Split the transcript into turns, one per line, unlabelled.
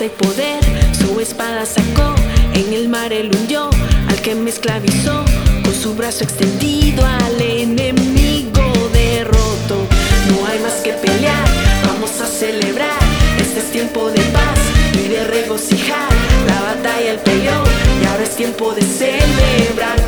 fuerza y poder, su espada sacó, en el mar él hundió al que me esclavizó, con su brazo extendido al enemigo derrotó. No hay más que pelear, vamos a celebrar, este es tiempo de paz y de regocijar. La batalla él peleó y ahora es tiempo de celebrar.